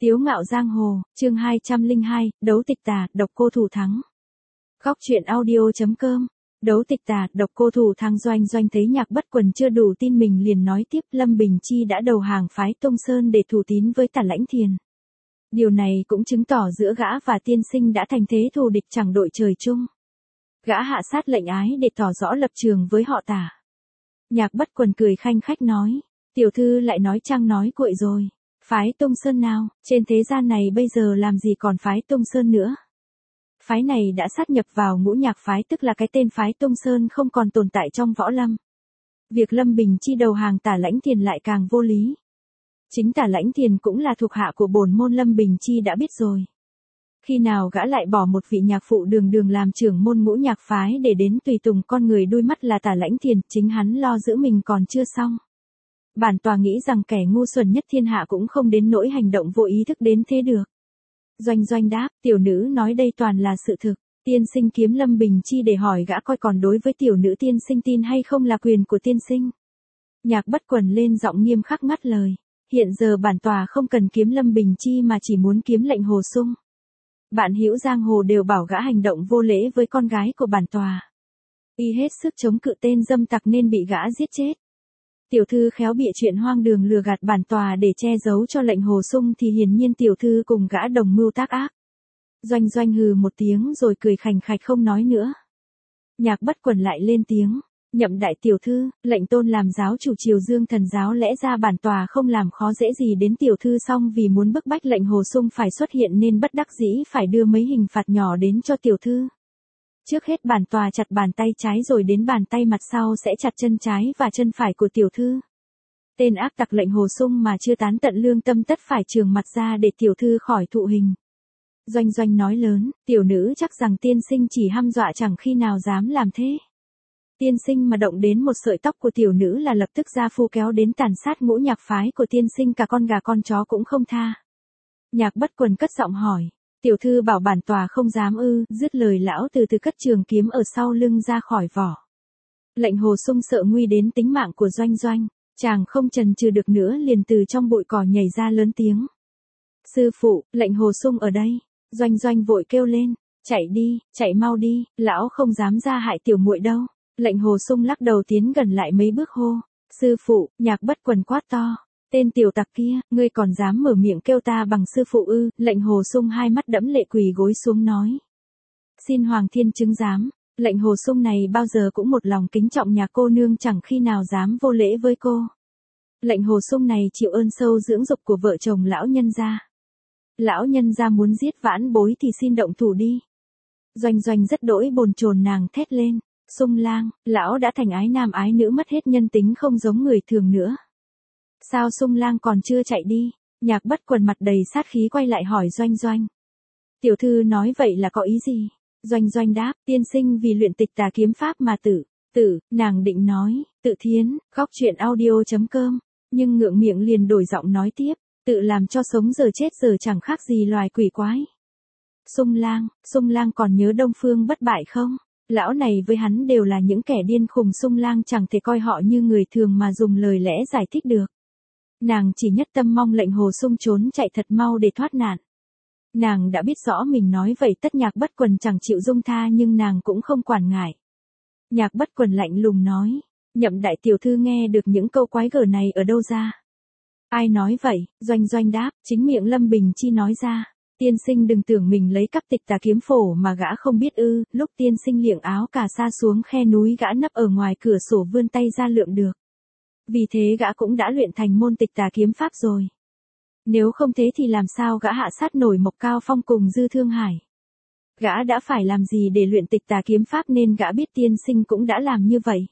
Tiếu ngạo giang hồ, chương 202, đấu tịch tà, độc cô thủ thắng. Góc truyện audio.com. Đấu tịch tà, độc cô thủ thắng. Doanh thấy Nhạc Bất Quần chưa đủ tin mình liền nói tiếp, Lâm Bình Chi đã đầu hàng phái Tông Sơn để thủ tín với Tả Lãnh Thiền. Điều này cũng chứng tỏ giữa gã và tiên sinh đã thành thế thù địch chẳng đội trời chung. Gã hạ sát lệnh ái để tỏ rõ lập trường với họ Tả. Nhạc Bất Quần cười khanh khách nói, tiểu thư lại nói trăng nói cuội rồi. Phái Tông Sơn nào, trên thế gian này bây giờ làm gì còn phái Tông Sơn nữa. Phái này đã sát nhập vào Ngũ Nhạc phái, tức là cái tên phái Tông Sơn không còn tồn tại trong võ lâm. Việc Lâm Bình Chi đầu hàng Tả Lãnh Thiền lại càng vô lý. Chính Tả Lãnh Thiền cũng là thuộc hạ của bổn môn, Lâm Bình Chi đã biết rồi. Khi nào gã lại bỏ một vị nhạc phụ đường làm trưởng môn Ngũ Nhạc phái để đến tùy tùng con người đuôi mắt là Tả Lãnh Thiền, chính hắn lo giữ mình còn chưa xong. Bản tòa nghĩ rằng kẻ ngu xuẩn nhất thiên hạ cũng không đến nỗi hành động vô ý thức đến thế được. Doanh đáp, tiểu nữ nói đây toàn là sự thực. Tiên sinh kiếm Lâm Bình Chi để hỏi gã coi còn đối với tiểu nữ tiên sinh tin hay không là quyền của tiên sinh. Nhạc Bất Quần lên giọng nghiêm khắc ngắt lời. Hiện giờ bản tòa không cần kiếm Lâm Bình Chi mà chỉ muốn kiếm Lệnh Hồ Sung. Bạn hữu giang hồ đều bảo gã hành động vô lễ với con gái của bản tòa. Y hết sức chống cự tên dâm tặc nên bị gã giết chết. Tiểu thư khéo bịa chuyện hoang đường lừa gạt bản tòa để che giấu cho Lệnh Hồ Sung thì hiển nhiên tiểu thư cùng gã đồng mưu tác ác. Doanh hừ một tiếng rồi cười khành khạch không nói nữa. Nhạc Bất Quần lại lên tiếng, nhậm đại tiểu thư, lệnh tôn làm giáo chủ Triều Dương Thần giáo, lẽ ra bản tòa không làm khó dễ gì đến tiểu thư, song vì muốn bức bách Lệnh Hồ Sung phải xuất hiện nên bất đắc dĩ phải đưa mấy hình phạt nhỏ đến cho tiểu thư. Trước hết bản tòa chặt bàn tay trái rồi đến bàn tay mặt sau sẽ chặt chân trái và chân phải của tiểu thư. Tên ác tặc Lệnh Hồ Sung mà chưa tán tận lương tâm tất phải trường mặt ra để tiểu thư khỏi thụ hình. Doanh nói lớn, tiểu nữ chắc rằng tiên sinh chỉ hăm dọa chẳng khi nào dám làm thế. Tiên sinh mà động đến một sợi tóc của tiểu nữ là lập tức ra phu kéo đến tàn sát Ngũ Nhạc phái của tiên sinh, cả con gà con chó cũng không tha. Nhạc Bất Quần cất giọng hỏi, tiểu thư bảo bản tòa không dám ư? Dứt lời lão từ từ cất trường kiếm ở sau lưng ra khỏi vỏ. Lệnh Hồ Sung sợ nguy đến tính mạng của Doanh, chàng không chần chừ được nữa liền từ trong bụi cỏ nhảy ra lớn tiếng. Sư phụ, Lệnh Hồ Sung ở đây. Doanh vội kêu lên, chạy mau đi, lão không dám ra hại tiểu muội đâu. Lệnh Hồ Sung lắc đầu tiến gần lại mấy bước hô, sư phụ. Nhạc Bất Quần quát to, tên tiểu tặc kia, ngươi còn dám mở miệng kêu ta bằng sư phụ ư? Lệnh Hồ Sung hai mắt đẫm lệ quỳ gối xuống nói, xin Hoàng Thiên chứng giám. Lệnh Hồ Sung này bao giờ cũng một lòng kính trọng nhà cô nương, chẳng khi nào dám vô lễ với cô. Lệnh Hồ Sung này chịu ơn sâu dưỡng dục của vợ chồng lão nhân gia. Lão nhân gia muốn giết vãn bối thì xin động thủ đi. Doanh rất đỗi bồn chồn, nàng thét lên, Sung lang, lão đã thành ái nam ái nữ, mất hết nhân tính, không giống người thường nữa. Sao Sung lang còn chưa chạy đi? Nhạc Bất Quần mặt đầy sát khí quay lại hỏi Doanh. Tiểu thư nói vậy là có ý gì? Doanh đáp, tiên sinh vì luyện tịch tà kiếm pháp mà nàng định nói, tự thiến. Góc truyện audio.com, nhưng ngượng miệng liền đổi giọng nói tiếp, tự làm cho sống giờ chết giờ chẳng khác gì loài quỷ quái. Sung lang còn nhớ Đông Phương Bất Bại không? Lão này với hắn đều là những kẻ điên khùng, Sung lang chẳng thể coi họ như người thường mà dùng lời lẽ giải thích được. Nàng chỉ nhất tâm mong Lệnh Hồ Sung trốn chạy thật mau để thoát nạn. Nàng đã biết rõ mình nói vậy tất Nhạc Bất Quần chẳng chịu dung tha, nhưng nàng cũng không quản ngại. Nhạc Bất Quần lạnh lùng nói, nhậm đại tiểu thư nghe được những câu quái gở này ở đâu ra? Ai nói vậy? Doanh đáp, chính miệng Lâm Bình Chi nói ra. Tiên sinh đừng tưởng mình lấy cắp tịch tà kiếm phổ mà gã không biết ư? Lúc tiên sinh liệng áo cà sa xuống khe núi, gã nấp ở ngoài cửa sổ vươn tay ra lượm được. Vì thế gã cũng đã luyện thành môn tịch tà kiếm pháp rồi. Nếu không thế thì làm sao gã hạ sát nổi Mộc Cao Phong cùng Dư Thương Hải? Gã đã phải làm gì để luyện tịch tà kiếm pháp nên gã biết tiên sinh cũng đã làm như vậy.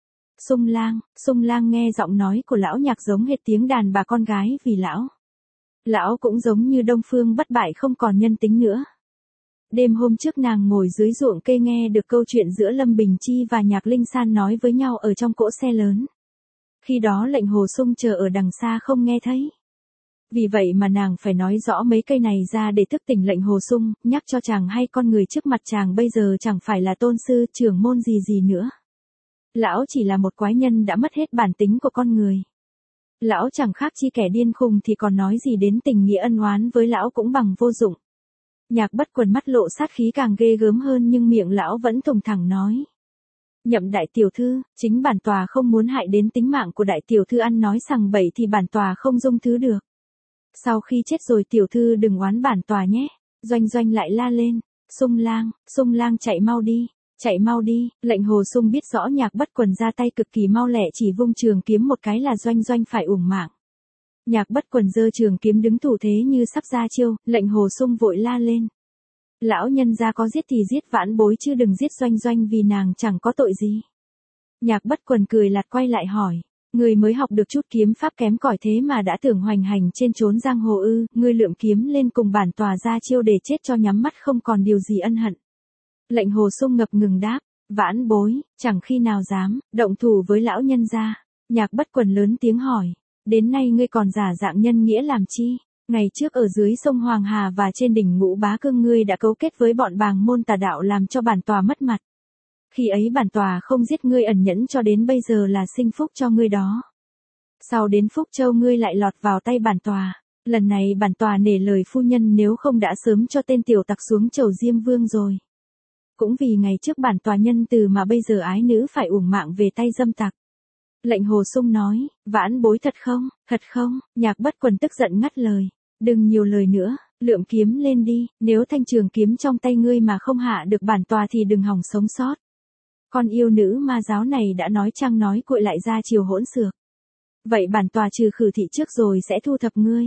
Sung lang nghe giọng nói của lão nhạc giống hệt tiếng đàn bà con gái, vì lão cũng giống như Đông Phương Bất Bại không còn nhân tính nữa. Đêm hôm trước nàng ngồi dưới ruộng cây nghe được câu chuyện giữa Lâm Bình Chi và Nhạc Linh San nói với nhau ở trong cỗ xe lớn. Khi đó Lệnh Hồ Sung chờ ở đằng xa không nghe thấy. Vì vậy mà nàng phải nói rõ mấy cây này ra để thức tỉnh Lệnh Hồ Sung, nhắc cho chàng hay con người trước mặt chàng bây giờ chẳng phải là tôn sư trưởng môn gì nữa. Lão chỉ là một quái nhân đã mất hết bản tính của con người. Lão chẳng khác chi kẻ điên khùng thì còn nói gì đến tình nghĩa ân oán với lão cũng bằng vô dụng. Nhạc Bất Quần mắt lộ sát khí càng ghê gớm hơn nhưng miệng lão vẫn thùng thẳng nói. Nhậm đại tiểu thư, chính bản tòa không muốn hại đến tính mạng của đại tiểu thư ăn nói sằng bậy thì bản tòa không dung thứ được. Sau khi chết rồi tiểu thư đừng oán bản tòa nhé. Doanh Doanh lại la lên. Sung lang chạy mau đi. Lệnh Hồ Sung biết rõ Nhạc Bất Quần ra tay cực kỳ mau lẹ, chỉ vung trường kiếm một cái là Doanh Doanh phải uổng mạng. Nhạc Bất Quần giơ trường kiếm đứng thủ thế như sắp ra chiêu, lệnh Hồ Sung vội la lên. Lão nhân gia có giết thì giết Vãn Bối chứ đừng giết Doanh Doanh vì nàng chẳng có tội gì. Nhạc Bất Quần cười lạt quay lại hỏi. Ngươi mới học được chút kiếm pháp kém cỏi thế mà đã tưởng hoành hành trên chốn giang hồ ư? Ngươi lượm kiếm lên cùng bản tòa ra chiêu để chết cho nhắm mắt không còn điều gì ân hận. Lệnh Hồ Sung ngập ngừng đáp. Vãn Bối, chẳng khi nào dám động thủ với lão nhân gia. Nhạc Bất Quần lớn tiếng hỏi. Đến nay ngươi còn giả dạng nhân nghĩa làm chi? Ngày trước ở dưới sông Hoàng Hà và trên đỉnh Ngũ Bá Cương ngươi đã cấu kết với bọn bàng môn tà đạo làm cho bản tòa mất mặt. Khi ấy bản tòa không giết ngươi ẩn nhẫn cho đến bây giờ là sinh phúc cho ngươi đó. Sau đến Phúc Châu ngươi lại lọt vào tay bản tòa. Lần này bản tòa nể lời phu nhân nếu không đã sớm cho tên tiểu tặc xuống chầu Diêm Vương rồi. Cũng vì ngày trước bản tòa nhân từ mà bây giờ ái nữ phải uổng mạng về tay dâm tặc. Lệnh Hồ Sung nói, Vãn Bối thật không, Nhạc Bất Quần tức giận ngắt lời. Đừng nhiều lời nữa, lượm kiếm lên đi, nếu thanh trường kiếm trong tay ngươi mà không hạ được bản tòa thì đừng hòng sống sót. Con yêu nữ ma giáo này đã nói trăng nói cuội lại ra chiều hỗn xược. Vậy bản tòa trừ khử thị trước rồi sẽ thu thập ngươi.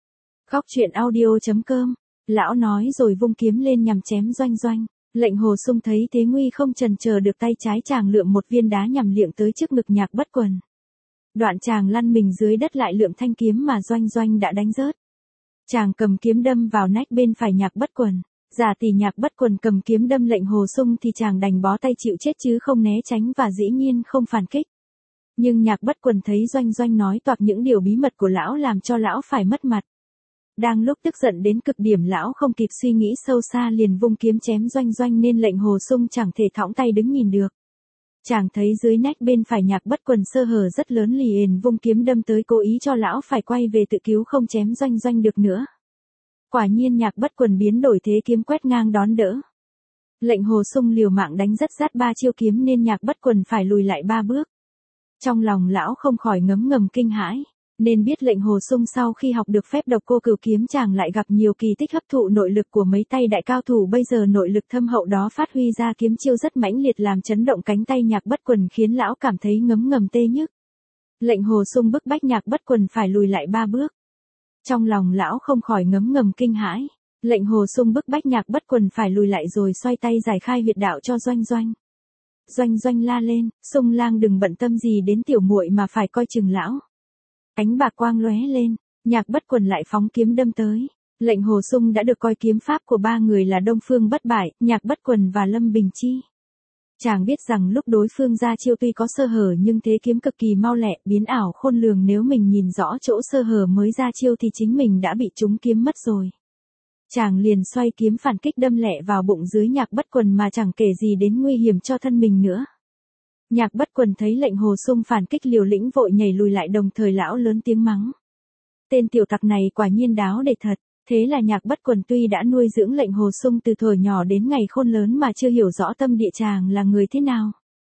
Góc truyện audio.com. Lão nói rồi vung kiếm lên nhằm chém Doanh Doanh. Lệnh Hồ Sung thấy thế nguy không chần chờ được, tay trái chàng lượm một viên đá nhằm liệng tới trước ngực Nhạc Bất Quần. Đoạn chàng lăn mình dưới đất lại lượm thanh kiếm mà Doanh Doanh đã đánh rớt. Chàng cầm kiếm đâm vào nách bên phải Nhạc Bất Quần. Giả tỷ Nhạc Bất Quần cầm kiếm đâm lệnh Hồ Sung thì chàng đành bó tay chịu chết chứ không né tránh và dĩ nhiên không phản kích. Nhưng Nhạc Bất Quần thấy Doanh Doanh nói toạc những điều bí mật của lão làm cho lão phải mất mặt. Đang lúc tức giận đến cực điểm lão không kịp suy nghĩ sâu xa liền vung kiếm chém Doanh Doanh nên lệnh Hồ Sung chẳng thể thõng tay đứng nhìn được. Chàng thấy dưới nách bên phải Nhạc Bất Quần sơ hở rất lớn liền vung kiếm đâm tới cố ý cho lão phải quay về tự cứu không chém Doanh Doanh được nữa. Quả nhiên Nhạc Bất Quần biến đổi thế kiếm quét ngang đón đỡ. Lệnh Hồ Sung liều mạng đánh rất rát 3 chiêu kiếm nên Nhạc Bất Quần phải lùi lại 3 bước. Trong lòng lão không khỏi ngấm ngầm kinh hãi, nên biết lệnh Hồ Sung sau khi học được phép độc cô cửu kiếm chàng lại gặp nhiều kỳ tích hấp thụ nội lực của mấy tay đại cao thủ, bây giờ nội lực thâm hậu đó phát huy ra kiếm chiêu rất mãnh liệt làm chấn động cánh tay Nhạc Bất Quần khiến lão cảm thấy ngấm ngầm tê nhức. Lệnh Hồ Sung bức bách Nhạc Bất Quần phải lùi lại 3 bước. Trong lòng lão không khỏi ngấm ngầm kinh hãi, lệnh Hồ Sung bức bách Nhạc Bất Quần phải lùi lại rồi xoay tay giải khai huyệt đạo cho Doanh Doanh. Doanh Doanh la lên, Sung lang đừng bận tâm gì đến tiểu muội mà phải coi chừng lão. Ánh bạc quang lóe lên, Nhạc Bất Quần lại phóng kiếm đâm tới. Lệnh Hồ Sung đã được coi kiếm pháp của 3 người là Đông Phương Bất Bại, Nhạc Bất Quần và Lâm Bình Chi. Chàng biết rằng lúc đối phương ra chiêu tuy có sơ hở nhưng thế kiếm cực kỳ mau lẹ, biến ảo khôn lường, nếu mình nhìn rõ chỗ sơ hở mới ra chiêu thì chính mình đã bị trúng kiếm mất rồi. Chàng liền xoay kiếm phản kích đâm lẹ vào bụng dưới Nhạc Bất Quần mà chẳng kể gì đến nguy hiểm cho thân mình nữa. Nhạc Bất Quần thấy lệnh Hồ Sung phản kích liều lĩnh vội nhảy lùi lại, đồng thời lão lớn tiếng mắng. Tên tiểu tặc này quả nhiên đáo để thật. Thế là Nhạc Bất Quần tuy đã nuôi dưỡng lệnh Hồ Sung từ thuở nhỏ đến ngày khôn lớn mà chưa hiểu rõ tâm địa chàng là người thế nào.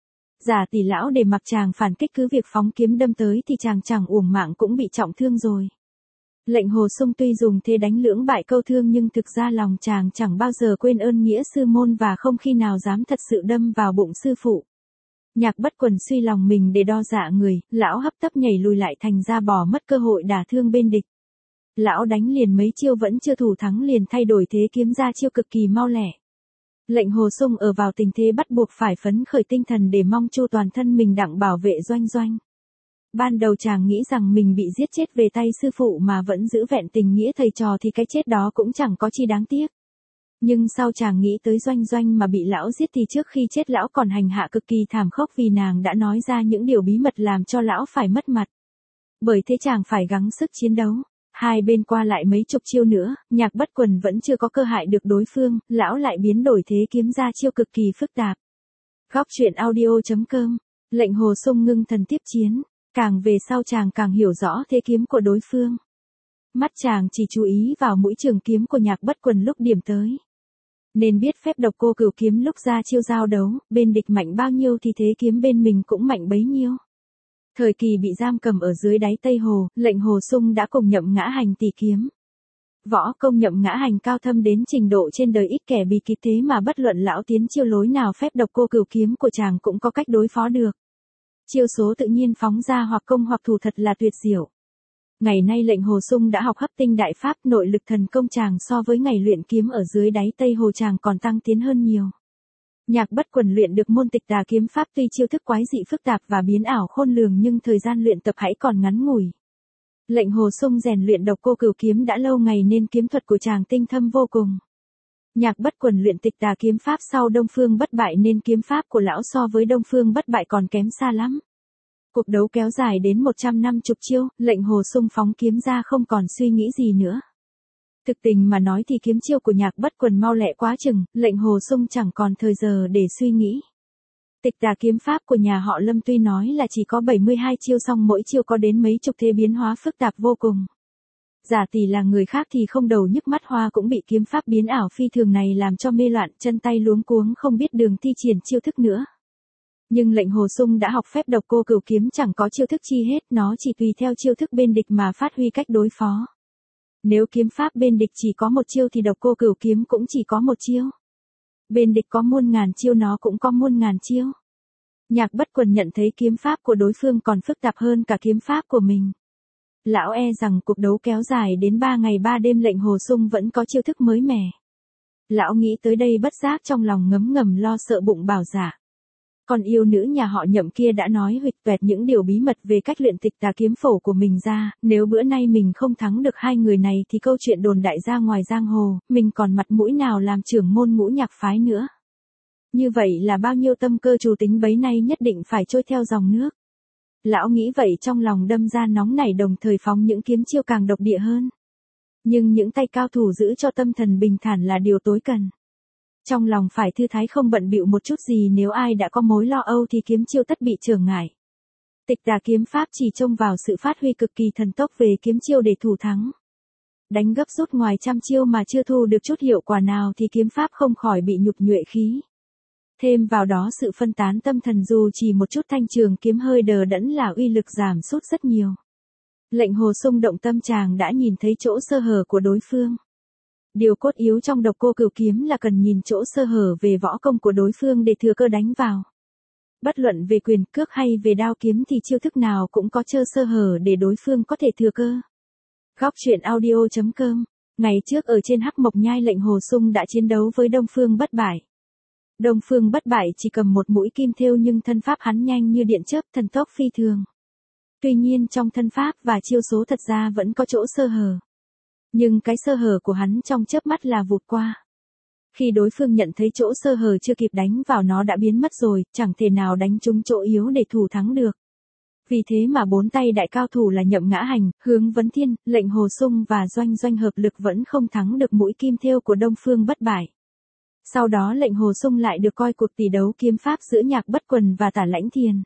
Giả tỷ lão để mặc chàng phản kích cứ việc phóng kiếm đâm tới thì chàng chẳng uổng mạng cũng bị trọng thương rồi. Lệnh Hồ Sung tuy dùng thế đánh lưỡng bại câu thương nhưng thực ra lòng chàng chẳng bao giờ quên ơn nghĩa sư môn và không khi nào dám thật sự đâm vào bụng sư phụ. Nhạc Bất Quần suy lòng mình để đo dạ người, lão hấp tấp nhảy lùi lại thành ra bỏ mất cơ hội đả thương bên địch. Lão đánh liền mấy chiêu vẫn chưa thủ thắng liền thay đổi thế kiếm ra chiêu cực kỳ mau lẹ. Lệnh Hồ Sung ở vào tình thế bắt buộc phải phấn khởi tinh thần để mong chu toàn thân mình đặng bảo vệ Doanh Doanh. Ban đầu chàng nghĩ rằng mình bị giết chết về tay sư phụ mà vẫn giữ vẹn tình nghĩa thầy trò thì cái chết đó cũng chẳng có chi đáng tiếc. Nhưng sau chàng nghĩ tới Doanh Doanh mà bị lão giết thì trước khi chết lão còn hành hạ cực kỳ thảm khốc vì nàng đã nói ra những điều bí mật làm cho lão phải mất mặt. Bởi thế chàng phải gắng sức chiến đấu. Hai bên qua lại mấy chục chiêu nữa, Nhạc Bất Quần vẫn chưa có cơ hại được đối phương, lão lại biến đổi thế kiếm ra chiêu cực kỳ phức tạp. Góc truyện audio.com. Lệnh Hồ Sung ngưng thần tiếp chiến. Càng về sau chàng càng hiểu rõ thế kiếm của đối phương. Mắt chàng chỉ chú ý vào mũi trường kiếm của Nhạc Bất Quần lúc điểm tới. Nên biết phép độc cô cửu kiếm lúc ra chiêu giao đấu, bên địch mạnh bao nhiêu thì thế kiếm bên mình cũng mạnh bấy nhiêu. Thời kỳ bị giam cầm ở dưới đáy Tây Hồ, Lệnh Hồ Sung đã cùng Nhậm Ngã Hành tỷ kiếm. Võ công Nhậm Ngã Hành cao thâm đến trình độ trên đời ít kẻ bị kịp, thế mà bất luận lão tiến chiêu lối nào phép độc cô cửu kiếm của chàng cũng có cách đối phó được. Chiêu số tự nhiên phóng ra hoặc công hoặc thủ thật là tuyệt diệu. Ngày nay Lệnh Hồ Sung đã học hấp tinh đại pháp, nội lực thần công chàng so với ngày luyện kiếm ở dưới đáy Tây Hồ chàng còn tăng tiến hơn nhiều. Nhạc Bất Quần luyện được môn Tịch Tà kiếm pháp tuy chiêu thức quái dị phức tạp và biến ảo khôn lường nhưng thời gian luyện tập hãy còn ngắn ngủi. Lệnh Hồ Sung rèn luyện độc cô cửu kiếm đã lâu ngày nên kiếm thuật của chàng tinh thâm vô cùng. Nhạc Bất Quần luyện Tịch Tà kiếm pháp sau Đông Phương Bất Bại nên kiếm pháp của lão so với Đông Phương Bất Bại còn kém xa lắm. Cuộc đấu kéo dài đến 150 chiêu, Lệnh Hồ Sung phóng kiếm ra không còn suy nghĩ gì nữa. Thực tình mà nói thì kiếm chiêu của Nhạc Bất Quần mau lẹ quá chừng, Lệnh Hồ Sung chẳng còn thời giờ để suy nghĩ. Tịch Tà kiếm pháp của nhà họ Lâm tuy nói là chỉ có 72 chiêu song mỗi chiêu có đến mấy chục thế biến hóa phức tạp vô cùng. Giả tỷ là người khác thì không đầu nhức mắt hoa cũng bị kiếm pháp biến ảo phi thường này làm cho mê loạn, chân tay luống cuống không biết đường thi triển chiêu thức nữa. Nhưng Lệnh Hồ Sung đã học phép độc cô cửu kiếm chẳng có chiêu thức chi hết, nó chỉ tùy theo chiêu thức bên địch mà phát huy cách đối phó. Nếu kiếm pháp bên địch chỉ có một chiêu thì độc cô cửu kiếm cũng chỉ có một chiêu. Bên địch có muôn ngàn chiêu nó cũng có muôn ngàn chiêu. Nhạc Bất Quần nhận thấy kiếm pháp của đối phương còn phức tạp hơn cả kiếm pháp của mình. Lão e rằng cuộc đấu kéo dài đến 3 ngày 3 đêm Lệnh Hồ Sung vẫn có chiêu thức mới mẻ. Lão nghĩ tới đây bất giác trong lòng ngấm ngầm lo sợ bụng bảo dạ. Còn yêu nữ nhà họ Nhậm kia đã nói huỵch toẹt những điều bí mật về cách luyện Tịch Tà kiếm phổ của mình ra, nếu bữa nay mình không thắng được hai người này thì câu chuyện đồn đại ra ngoài giang hồ, mình còn mặt mũi nào làm trưởng môn Ngũ Nhạc phái nữa. Như vậy là bao nhiêu tâm cơ chủ tính bấy nay nhất định phải trôi theo dòng nước. Lão nghĩ vậy trong lòng đâm ra nóng nảy đồng thời phóng những kiếm chiêu càng độc địa hơn. Nhưng những tay cao thủ giữ cho tâm thần bình thản là điều tối cần. Trong lòng phải thư thái không bận bịu một chút gì, nếu ai đã có mối lo âu thì kiếm chiêu tất bị trở ngại. Tịch Tà kiếm pháp chỉ trông vào sự phát huy cực kỳ thần tốc về kiếm chiêu để thủ thắng. Đánh gấp rút ngoài trăm chiêu mà chưa thu được chút hiệu quả nào thì kiếm pháp không khỏi bị nhục nhuệ khí. Thêm vào đó sự phân tán tâm thần dù chỉ một chút thanh trường kiếm hơi đờ đẫn là uy lực giảm sút rất nhiều. Lệnh Hồ Sung động tâm chàng đã nhìn thấy chỗ sơ hở của đối phương. Điều cốt yếu trong độc cô cửu kiếm là cần nhìn chỗ sơ hở về võ công của đối phương để thừa cơ đánh vào. Bất luận về quyền cước hay về đao kiếm thì chiêu thức nào cũng có trơ sơ hở để đối phương có thể thừa cơ. Góc truyện audio.com. Ngày trước ở trên Hắc Mộc Nhai Lệnh Hồ Sung đã chiến đấu với Đông Phương Bất Bại. Đông Phương Bất Bại chỉ cầm một mũi kim thêu nhưng thân pháp hắn nhanh như điện chớp, thần tốc phi thường. Tuy nhiên trong thân pháp và chiêu số thật ra vẫn có chỗ sơ hở. Nhưng cái sơ hở của hắn trong chớp mắt là vụt qua. Khi đối phương nhận thấy chỗ sơ hở chưa kịp đánh vào nó đã biến mất rồi, chẳng thể nào đánh trúng chỗ yếu để thủ thắng được. Vì thế mà bốn tay đại cao thủ là Nhậm Ngã Hành, Hướng Vấn Thiên, Lệnh Hồ Sung và Doanh Doanh hợp lực vẫn không thắng được mũi kim thêu của Đông Phương Bất Bại. Sau đó Lệnh Hồ Sung lại được coi cuộc tỷ đấu kiếm pháp giữa Nhạc Bất Quần và Tả Lãnh Thiền.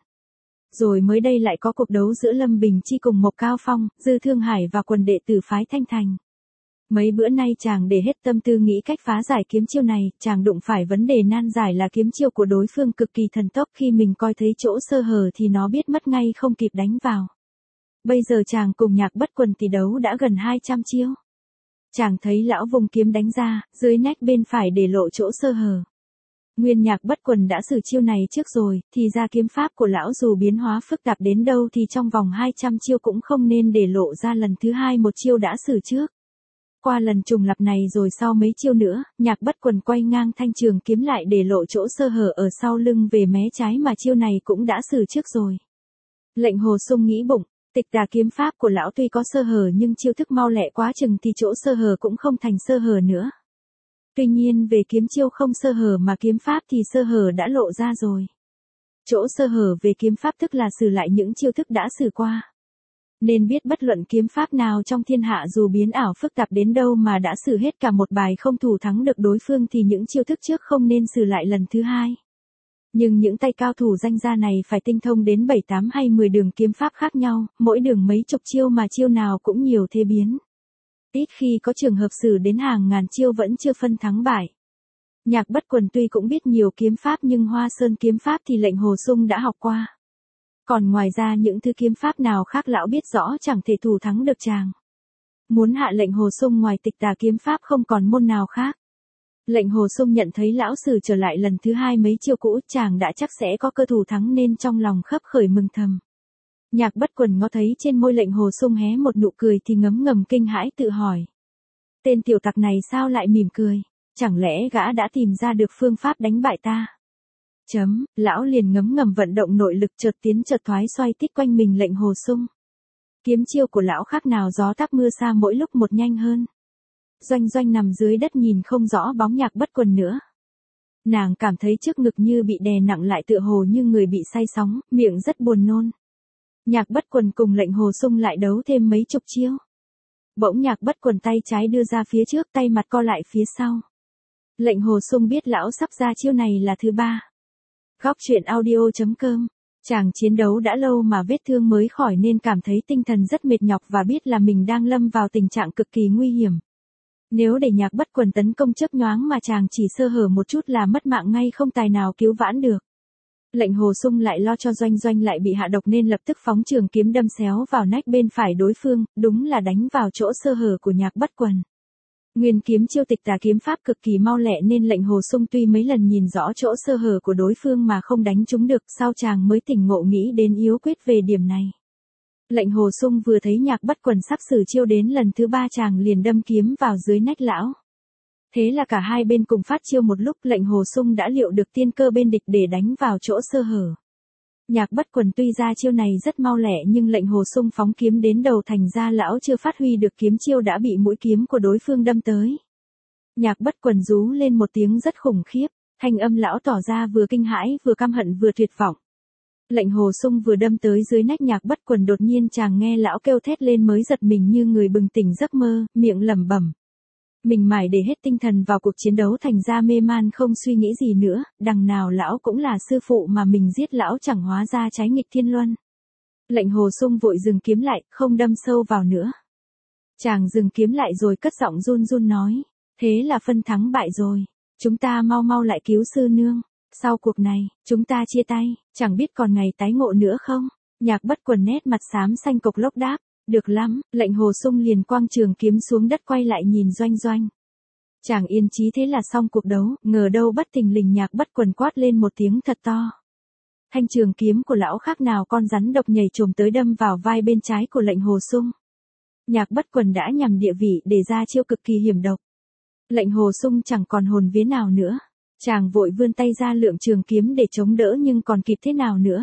Rồi mới đây lại có cuộc đấu giữa Lâm Bình Chi cùng Mộc Cao Phong, Dư Thương Hải và quần đệ tử phái Thanh Thành. Mấy bữa nay chàng để hết tâm tư nghĩ cách phá giải kiếm chiêu này, chàng đụng phải vấn đề nan giải là kiếm chiêu của đối phương cực kỳ thần tốc, khi mình coi thấy chỗ sơ hở thì nó biết mất ngay không kịp đánh vào. Bây giờ chàng cùng Nhạc Bất Quần tỷ đấu đã gần 200 chiêu. Chàng thấy lão vùng kiếm đánh ra, dưới nách bên phải để lộ chỗ sơ hở. Nguyên Nhạc Bất Quần đã sử chiêu này trước rồi, thì ra kiếm pháp của lão dù biến hóa phức tạp đến đâu thì trong vòng 200 chiêu cũng không nên để lộ ra lần thứ hai một chiêu đã sử trước. Qua lần trùng lặp này rồi sau mấy chiêu nữa, Nhạc Bất Quần quay ngang thanh trường kiếm lại để lộ chỗ sơ hở ở sau lưng về mé trái mà chiêu này cũng đã sử trước rồi. Lệnh Hồ Sung nghĩ bụng, Tịch Tà kiếm pháp của lão tuy có sơ hở nhưng chiêu thức mau lẹ quá chừng thì chỗ sơ hở cũng không thành sơ hở nữa. Tuy nhiên về kiếm chiêu không sơ hở mà kiếm pháp thì sơ hở đã lộ ra rồi. Chỗ sơ hở về kiếm pháp tức là sử lại những chiêu thức đã sử qua. Nên biết bất luận kiếm pháp nào trong thiên hạ dù biến ảo phức tạp đến đâu mà đã sử hết cả một bài không thủ thắng được đối phương thì những chiêu thức trước không nên sử lại lần thứ hai. Nhưng những tay cao thủ danh gia này phải tinh thông đến 7, 8 hay 10 đường kiếm pháp khác nhau, mỗi đường mấy chục chiêu mà chiêu nào cũng nhiều thế biến. Ít khi có trường hợp xử đến hàng ngàn chiêu vẫn chưa phân thắng bại. Nhạc Bất Quần tuy cũng biết nhiều kiếm pháp nhưng Hoa Sơn kiếm pháp thì lệnh Hồ Sung đã học qua. Còn ngoài ra những thứ kiếm pháp nào khác lão biết rõ chẳng thể thủ thắng được chàng. Muốn hạ lệnh Hồ Sung ngoài Tịch Tà kiếm pháp không còn môn nào khác. Lệnh Hồ Sung nhận thấy lão sử trở lại lần thứ hai mấy chiêu cũ chàng đã chắc sẽ có cơ thủ thắng nên trong lòng khấp khởi mừng thầm. Nhạc Bất Quần ngó thấy trên môi lệnh Hồ Sung hé một nụ cười thì ngấm ngầm kinh hãi tự hỏi. Tên tiểu tặc này sao lại mỉm cười, chẳng lẽ gã đã tìm ra được phương pháp đánh bại ta? Lão liền ngấm ngầm vận động nội lực chợt tiến chợt thoái xoay tít quanh mình lệnh Hồ Sung. Kiếm chiêu của lão khác nào gió táp mưa xa mỗi lúc một nhanh hơn. Doanh Doanh nằm dưới đất nhìn không rõ bóng Nhạc Bất Quần nữa. Nàng cảm thấy trước ngực như bị đè nặng lại tựa hồ như người bị say sóng, miệng rất buồn nôn. Nhạc Bất Quần cùng lệnh Hồ Sung lại đấu thêm mấy chục chiêu. Bỗng Nhạc Bất Quần tay trái đưa ra phía trước, tay mặt co lại phía sau. Lệnh Hồ Sung biết lão sắp ra chiêu này là thứ ba. Góc truyện audio.com. Chàng chiến đấu đã lâu mà vết thương mới khỏi nên cảm thấy tinh thần rất mệt nhọc và biết là mình đang lâm vào tình trạng cực kỳ nguy hiểm. Nếu để Nhạc Bất Quần tấn công chớp nhoáng mà chàng chỉ sơ hở một chút là mất mạng ngay không tài nào cứu vãn được. Lệnh Hồ Sung lại lo cho Doanh Doanh lại bị hạ độc nên lập tức phóng trường kiếm đâm xéo vào nách bên phải đối phương, đúng là đánh vào chỗ sơ hở của Nhạc Bất Quần. Nguyên kiếm chiêu Tịch Tà kiếm pháp cực kỳ mau lẹ nên lệnh Hồ Sung tuy mấy lần nhìn rõ chỗ sơ hở của đối phương mà không đánh trúng được, sau chàng mới tỉnh ngộ nghĩ đến yếu quyết về điểm này. Lệnh Hồ Sung vừa thấy Nhạc Bất Quần sắp sử chiêu đến lần thứ ba chàng liền đâm kiếm vào dưới nách lão. Thế là cả hai bên cùng phát chiêu một lúc, lệnh Hồ Sung đã liệu được tiên cơ bên địch để đánh vào chỗ sơ hở. Nhạc Bất Quần tuy ra chiêu này rất mau lẹ nhưng lệnh Hồ Sung phóng kiếm đến đầu thành ra lão chưa phát huy được kiếm chiêu đã bị mũi kiếm của đối phương đâm tới. Nhạc Bất Quần rú lên một tiếng rất khủng khiếp, thanh âm lão tỏ ra vừa kinh hãi vừa căm hận vừa tuyệt vọng. Lệnh Hồ Sung vừa đâm tới dưới nách Nhạc Bất Quần đột nhiên chàng nghe lão kêu thét lên mới giật mình như người bừng tỉnh giấc mơ, miệng lẩm bẩm. Mình mải để hết tinh thần vào cuộc chiến đấu thành ra mê man không suy nghĩ gì nữa, đằng nào lão cũng là sư phụ mà mình giết lão chẳng hóa ra trái nghịch thiên luân. Lệnh Hồ Sung vội dừng kiếm lại, không đâm sâu vào nữa. Chàng dừng kiếm lại rồi cất giọng run run nói, thế là phân thắng bại rồi, chúng ta mau mau lại cứu sư nương, sau cuộc này, chúng ta chia tay, chẳng biết còn ngày tái ngộ nữa không? Nhạc Bất Quần nét mặt xám xanh cộc lốc đáp. Được lắm, lệnh Hồ Sung liền quăng trường kiếm xuống đất quay lại nhìn Doanh Doanh. Chàng yên chí thế là xong cuộc đấu, ngờ đâu bất thình lình Nhạc Bất Quần quát lên một tiếng thật to. Thanh trường kiếm của lão khác nào con rắn độc nhảy trồm tới đâm vào vai bên trái của lệnh Hồ Sung. Nhạc Bất Quần đã nhằm địa vị để ra chiêu cực kỳ hiểm độc. Lệnh Hồ Sung chẳng còn hồn vía nào nữa. Chàng vội vươn tay ra lượm trường kiếm để chống đỡ nhưng còn kịp thế nào nữa.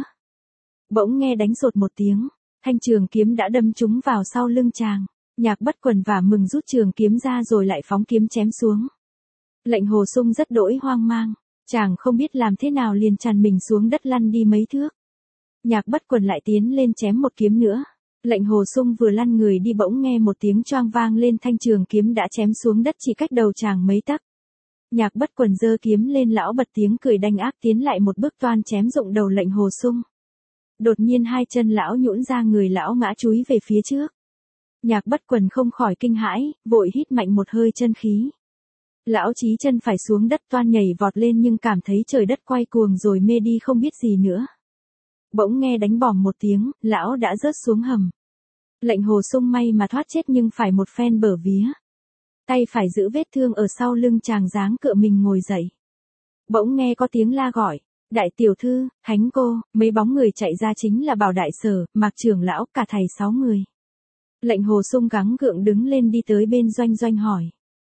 Bỗng nghe đánh sột một tiếng. Thanh trường kiếm đã đâm trúng vào sau lưng chàng. Nhạc Bất Quần vả mừng rút trường kiếm ra rồi lại phóng kiếm chém xuống. Lệnh Hồ Sung rất đỗi hoang mang. Chàng không biết làm thế nào liền tràn mình xuống đất lăn đi mấy thước. Nhạc Bất Quần lại tiến lên chém một kiếm nữa. Lệnh Hồ Sung vừa lăn người đi bỗng nghe một tiếng choang vang lên thanh trường kiếm đã chém xuống đất chỉ cách đầu chàng mấy tấc. Nhạc Bất Quần giơ kiếm lên lão bật tiếng cười đanh ác tiến lại một bước toan chém rụng đầu lệnh Hồ Sung. Đột nhiên hai chân lão nhũn ra người lão ngã chúi về phía trước. Nhạc Bất Quần không khỏi kinh hãi, vội hít mạnh một hơi chân khí. Lão chí chân phải xuống đất toan nhảy vọt lên nhưng cảm thấy trời đất quay cuồng rồi mê đi không biết gì nữa. Bỗng nghe đánh bòm một tiếng, lão đã rớt xuống hầm. Lệnh Hồ Sung may mà thoát chết nhưng phải một phen bở vía. Tay phải giữ vết thương ở sau lưng chàng giáng cựa mình ngồi dậy. Bỗng nghe có tiếng la gọi. Đại tiểu thư, Thánh cô, mấy bóng người chạy ra chính là Bảo Đại Sở, Mạc trưởng lão, cả thầy 6 người. Lệnh Hồ Sung gắng gượng đứng lên đi tới bên Doanh Doanh hỏi.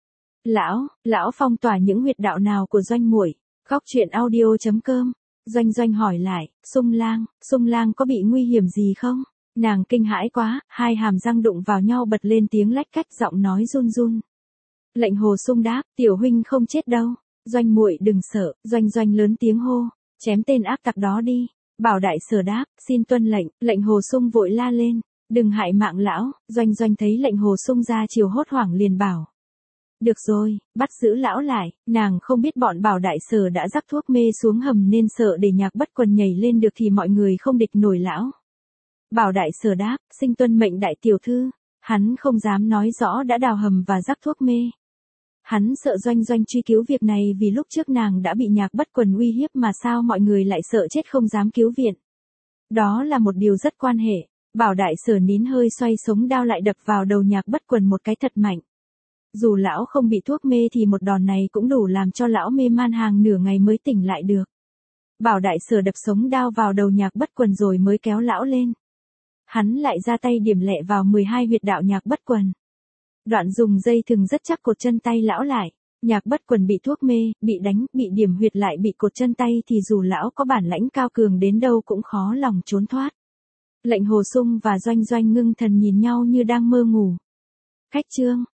Lão phong tỏa những huyệt đạo nào của Doanh muội? Góc truyện audio.com. Doanh Doanh hỏi lại, Sung lang có bị nguy hiểm gì không? Nàng kinh hãi quá, hai hàm răng đụng vào nhau bật lên tiếng lách cách giọng nói run run. Lệnh Hồ Sung đáp, tiểu huynh không chết đâu. Doanh muội đừng sợ, Doanh Doanh lớn tiếng hô. Chém tên ác tặc đó đi. Bảo Đại Sở đáp, xin tuân lệnh. Lệnh Hồ Sung vội la lên, đừng hại mạng lão. Doanh Doanh thấy lệnh Hồ Sung ra chiều hốt hoảng liền bảo. Được rồi, bắt giữ lão lại, nàng không biết bọn Bảo đại sở đã rắc thuốc mê xuống hầm nên sợ để Nhạc Bất Quần nhảy lên được thì mọi người không địch nổi lão. Bảo đại sở đáp, xin tuân mệnh đại tiểu thư, hắn không dám nói rõ đã đào hầm và rắc thuốc mê. Hắn sợ Doanh Doanh truy cứu việc này vì lúc trước nàng đã bị Nhạc Bất Quần uy hiếp mà sao mọi người lại sợ chết không dám cứu viện. Đó là một điều rất quan hệ. Bảo đại sở nín hơi xoay sống đao lại đập vào đầu Nhạc Bất Quần một cái thật mạnh. Dù lão không bị thuốc mê thì một đòn này cũng đủ làm cho lão mê man hàng nửa ngày mới tỉnh lại được. Bảo đại sở đập sống đao vào đầu Nhạc Bất Quần rồi mới kéo lão lên. Hắn lại ra tay điểm lẹ vào 12 huyệt đạo Nhạc Bất Quần. Đoạn dùng dây thừng rất chắc cột chân tay lão lại. Nhạc Bất Quần bị thuốc mê, bị đánh, bị điểm huyệt lại bị cột chân tay thì dù lão có bản lãnh cao cường đến đâu cũng khó lòng trốn thoát. Lệnh Hồ Sung và Doanh Doanh ngưng thần nhìn nhau như đang mơ ngủ. Khách chương